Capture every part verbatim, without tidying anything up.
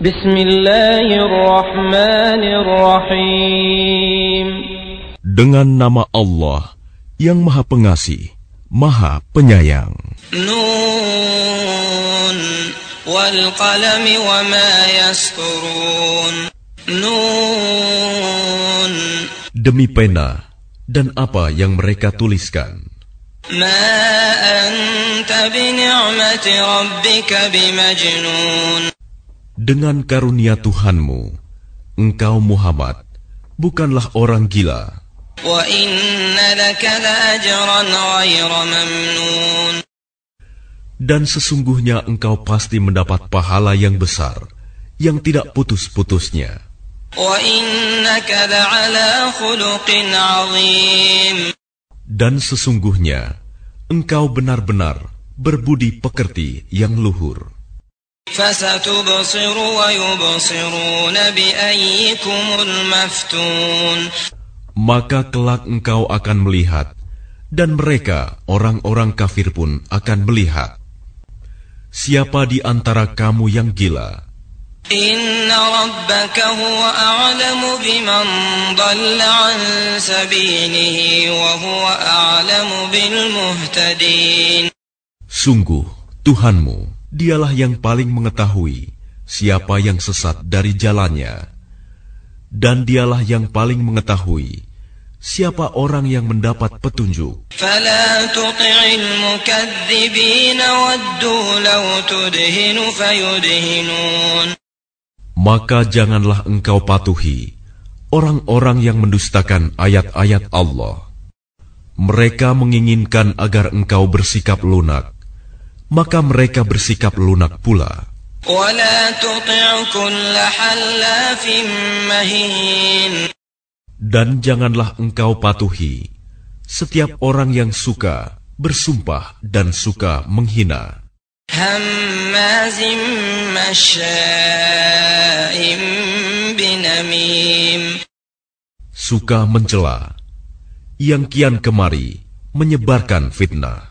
Bismillahirrahmanirrahim. Dengan nama Allah yang Maha Pengasih, Maha Penyayang. Nun wal qalami wa ma yasturun. Nun. Demi pena dan apa yang mereka tuliskan. Ma anta bi ni'mati rabbika bimajnun. Dengan karunia Tuhanmu, engkau Muhammad bukanlah orang gila. Wa inna laka la'ajran ghayra mamnun. Dan sesungguhnya engkau pasti mendapat pahala yang besar, yang tidak putus-putusnya. Wa innaka la'ala khuluqin 'azim. Dan sesungguhnya engkau benar-benar berbudi pekerti yang luhur. Fasatubsiru wa yubsiruna bi ayyikumul maftun. Maka kelak engkau akan melihat, dan mereka, orang-orang kafir pun akan melihat. Siapa di antara kamu yang gila? Inna rabbaka huwa a'lamu biman dhalla an sabilihi wa huwa a'lamu bil muhtadin. Sungguh, Tuhanmu, dialah yang paling mengetahui siapa yang sesat dari jalannya, dan dialah yang paling mengetahui siapa orang yang mendapat petunjuk. Fala tuti'il mukadzibina waddu law tudhinu fayudhinun. Maka janganlah engkau patuhi orang-orang yang mendustakan ayat-ayat Allah. Mereka menginginkan agar engkau bersikap lunak, maka mereka bersikap lunak pula. Wala tuti' kulla hallafin mahin. Dan janganlah engkau patuhi setiap orang yang suka bersumpah dan suka menghina. Hammazim masya'im binamim. Suka mencela, yang kian kemari menyebarkan fitnah.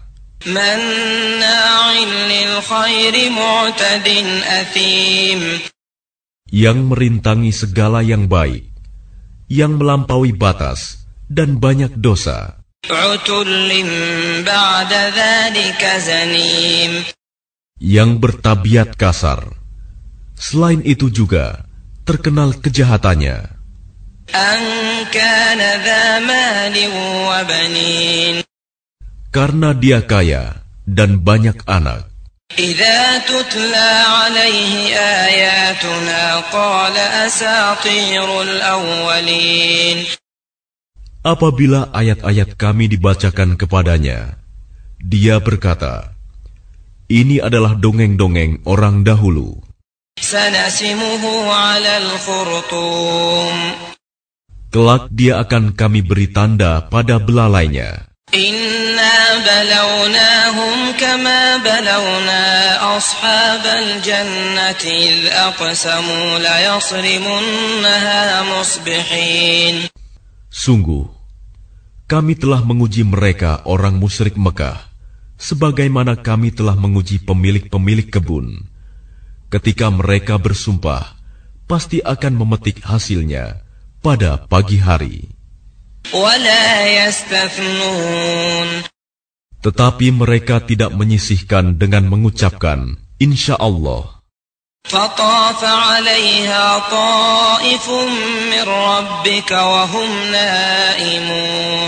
Manna'in lil khairi mu'tadin athim. Yang merintangi segala yang baik, yang melampaui batas dan banyak dosa. Utullin ba'da dhalika zanim. Yang bertabiat kasar, selain itu juga terkenal kejahatannya. An kana dha malin wa banin. Karena dia kaya dan banyak anak. Idza tutla alaihi ayatuna qala asatirul awwalin. Apabila ayat-ayat kami dibacakan kepadanya, dia berkata, ini adalah dongeng-dongeng orang dahulu. Sanasimuhu 'alal khurtum. Kelak dia akan kami beri tanda pada belalainya. Inna balawnahum kama balawna ashabal jannati idh aqsamu la yasrimunnaha musbihin. Sungguh, kami telah menguji mereka orang musyrik Mekah, sebagaimana kami telah menguji pemilik-pemilik kebun. Ketika mereka bersumpah, pasti akan memetik hasilnya pada pagi hari. Wala yastathnun. Tetapi mereka tidak menyisihkan dengan mengucapkan insya Allah. Fatafa 'alaiha ta'ifun min rabbika wa hum naimun.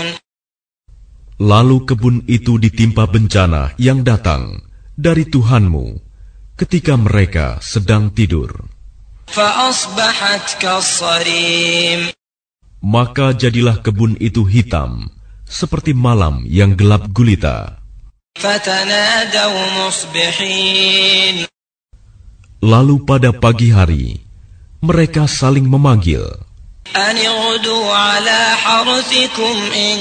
Lalu kebun itu ditimpa bencana yang datang dari Tuhanmu ketika mereka sedang tidur. Fa asbahat kassarim. Maka jadilah kebun itu hitam, seperti malam yang gelap gulita. Fatanadaw musbihin. Lalu pada pagi hari, mereka saling memanggil. Ani'udu ala harthikum in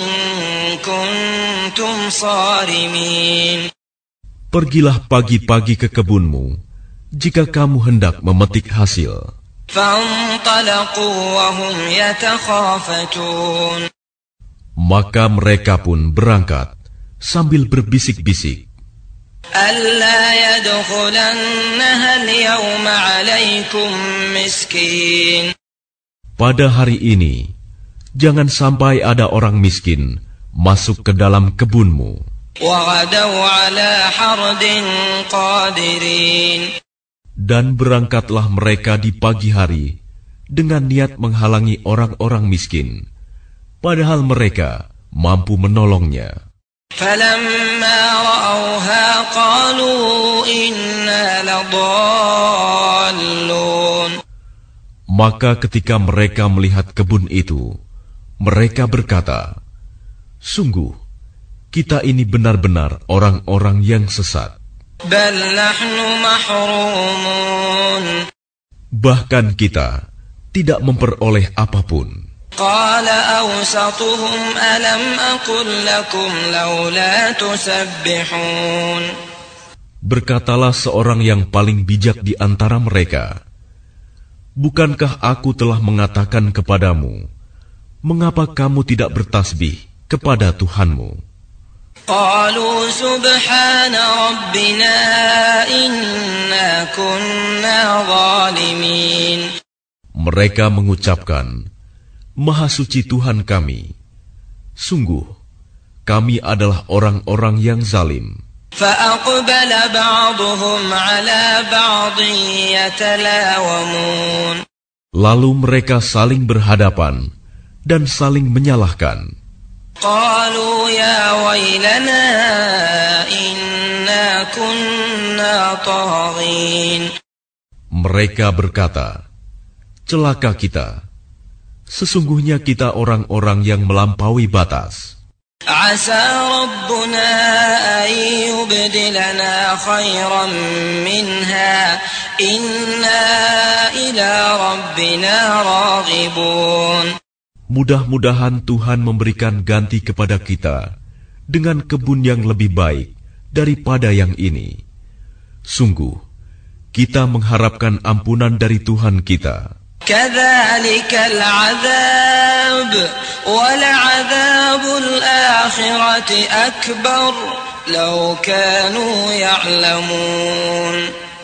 kuntum sarimin. Pergilah pagi-pagi ke kebunmu, jika kamu hendak memetik hasil. فانطلقوا وهم يتخافتون. Maka mereka pun berangkat sambil berbisik-bisik. ألا يدخلنها اليوم عليكم مسكين. Pada hari ini, jangan sampai ada orang miskin masuk ke dalam kebunmu. وغدوا على حرد قادرين. Dan berangkatlah mereka di pagi hari dengan niat menghalangi orang-orang miskin, padahal mereka mampu menolongnya. فلما رأوها قالوا إنا لضالون. Maka ketika mereka melihat kebun itu, mereka berkata, sungguh, kita ini benar-benar orang-orang yang sesat. بل نحن محرومون. Bahkan kita tidak memperoleh apapun. قال أوسطهم ألم أقل لكم لولا تسبحون. Berkatalah seorang yang paling bijak di antara mereka, bukankah aku telah mengatakan kepadamu, mengapa kamu tidak bertasbih kepada Tuhanmu? قالوا سبحان ربنا إنا كنا ظالمين. Mereka mengucapkan, Maha suci Tuhan kami, sungguh kami adalah orang-orang yang zalim. فأقبل بعضهم على بعض يتلاومون. Lalu mereka saling berhadapan dan saling menyalahkan. قالوا يا ويلنا إنا كنا طاغين. Mereka berkata, celaka kita, sesungguhnya kita orang-orang yang melampaui batas. عسى ربنا أن يبدلنا خيرا منها إنا إلى ربنا راغبون. Mudah-mudahan Tuhan memberikan ganti kepada kita dengan kebun yang lebih baik daripada yang ini. Sungguh, kita mengharapkan ampunan dari Tuhan kita. كذلك العذاب ولعذاب الآخرة أكبر لو كانوا يعلمون.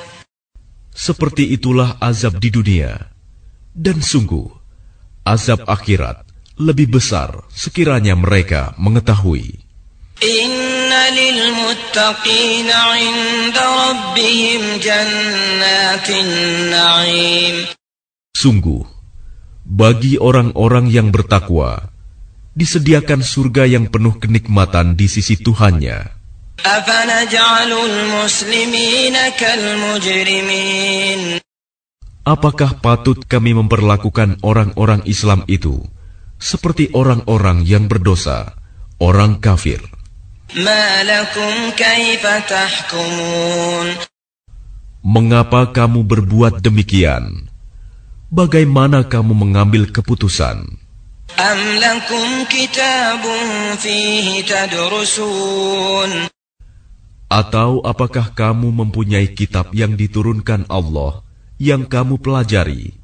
Seperti itulah azab di dunia, dan sungguh azab akhirat lebih besar sekiranya mereka mengetahui. Inna lilmuttaqin 'inda rabbihim jannatin na'im. Sungguh, bagi orang-orang yang bertakwa, disediakan surga yang penuh kenikmatan di sisi Tuhannya. Afanaj'alul muslimina kal mujrimin. Apakah patut kami memperlakukan orang-orang Islam itu seperti orang-orang yang berdosa, orang kafir? Ma lakum kaifa tahkumun. Mengapa kamu berbuat demikian? Bagaimana kamu mengambil keputusan? Am lakum kitabun fihi tadrusun. Atau apakah kamu mempunyai kitab yang diturunkan Allah yang kamu pelajari?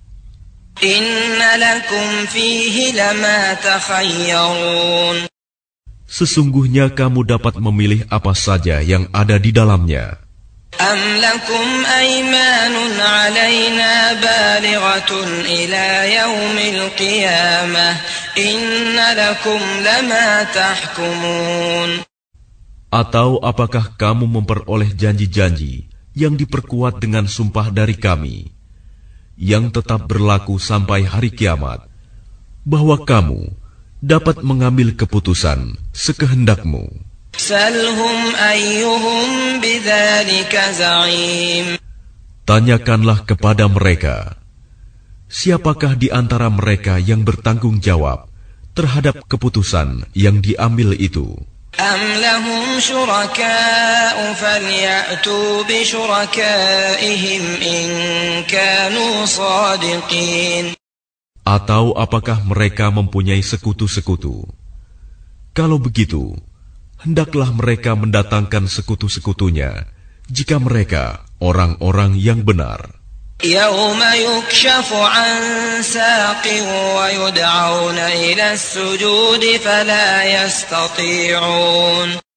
Inna lakum fihi lama takhayyarun. Sesungguhnya kamu dapat memilih apa saja yang ada di dalamnya. Am lakum aymanun alayna balighatun ila yaumil qiyamah inna lakum lama tahkumun. Atau apakah kamu memperoleh janji-janji yang diperkuat dengan sumpah dari kami, yang tetap berlaku sampai hari kiamat, bahwa kamu dapat mengambil keputusan sekehendakmu? Salhum ayyuhum bidzalika za'im. Tanyakanlah kepada mereka, siapakah di antara mereka yang bertanggung jawab terhadap keputusan yang diambil itu? Am lahum syuraka'u falya'tu bi syuraka'ihim in kanu shadiqin. Atau apakah mereka mempunyai sekutu-sekutu? Kalau begitu, hendaklah mereka mendatangkan sekutu-sekutunya jika mereka orang-orang yang benar. Yawma yukshafu an saqin wa yud'auna ila as-sujudi fala yastati'un.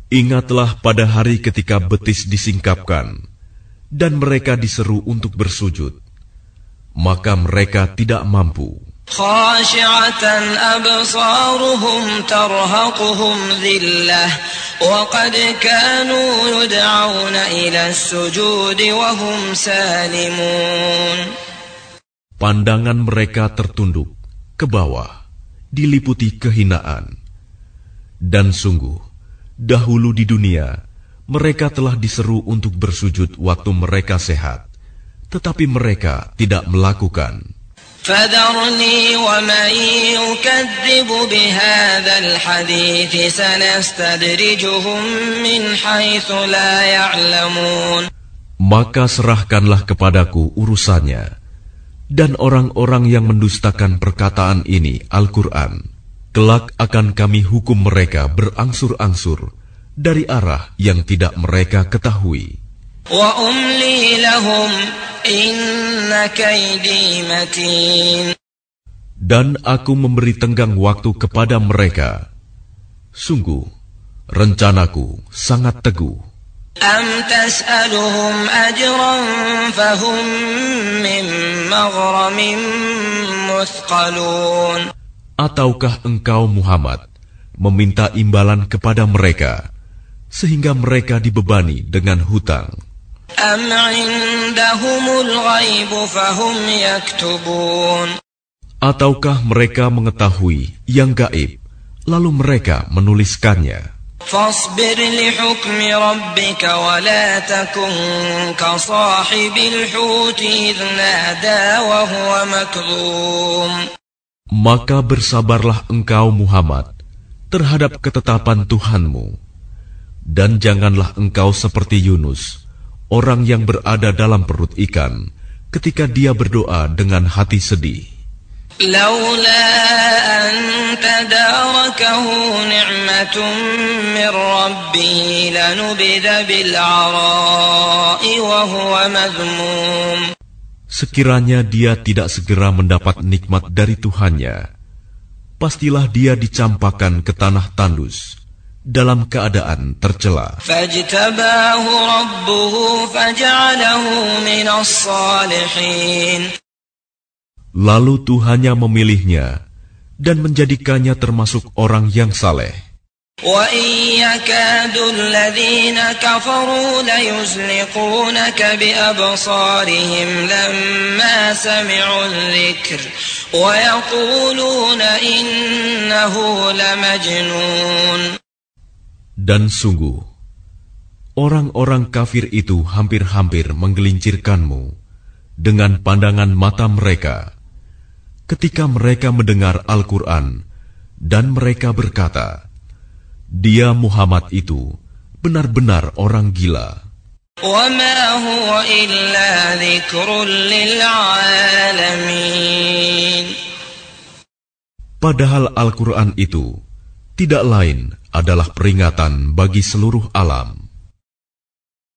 Ingatlah pada hari ketika betis disingkapkan dan mereka diseru untuk bersujud, maka mereka tidak mampu. Khashi'atan absaruhum tarhaquhum dhillah wa qad kanu yud'auna ila as-sujudi wa hum salimun. Pandangan mereka tertunduk ke bawah, diliputi kehinaan. Dan sungguh, dahulu di dunia, mereka telah diseru untuk bersujud waktu mereka sehat, tetapi mereka tidak melakukan. فَذَرْنِي وَمَن يُكَذِّبُ بِهَذَا الْحَدِيثِ سَنَسْتَدْرِجُهُم مِّنْ حَيْثُ لَا يَعْلَمُونَ. Maka serahkanlah kepadaku urusannya, dan orang-orang yang mendustakan perkataan ini, Al-Quran, kelak akan kami hukum mereka berangsur-angsur dari arah yang tidak mereka ketahui. Wa umli lahum inna kaydi matin. Dan aku memberi tenggang waktu kepada mereka. Sungguh, rencanaku sangat teguh. Am tas'aluhum ajran fahum min maghramin muthqalun. Ataukah engkau Muhammad meminta imbalan kepada mereka sehingga mereka dibebani dengan hutang? Am indahumul ghaibu fahum yaktubun. Ataukah mereka mengetahui yang gaib lalu mereka menuliskannya? Fasbir li hukmi rabbika wa la takun ka sahibil huti idh nada wa huwa makdhum. Maka bersabarlah engkau Muhammad terhadap ketetapan Tuhanmu, dan janganlah engkau seperti Yunus, orang yang berada dalam perut ikan, ketika dia berdoa dengan hati sedih. Laula an tadarakahu ni'matun min rabbih lanubidha bil 'ara'i wa huwa madhmum. Sekiranya dia tidak segera mendapat nikmat dari Tuhannya, pastilah dia dicampakkan ke tanah tandus dalam keadaan tercela. Fajtabahu rabbuhu faj'alahu minas salihin. Lalu Tuhannya memilihnya dan menjadikannya termasuk orang yang saleh. Wa iyyakadu alladhina kafaru layuzliqunaka bi absarihim lamma sami'u adh-dhikr wa yaquluna innahu lamajnun. Dan sungguh, orang-orang kafir itu hampir-hampir menggelincirkanmu dengan pandangan mata mereka ketika mereka mendengar Al-Quran, dan mereka berkata, dia Muhammad itu benar-benar orang gila. Wa ma huwa illa dzikrun lil 'alamin. Padahal Al-Quran itu tidak lain adalah peringatan bagi seluruh alam.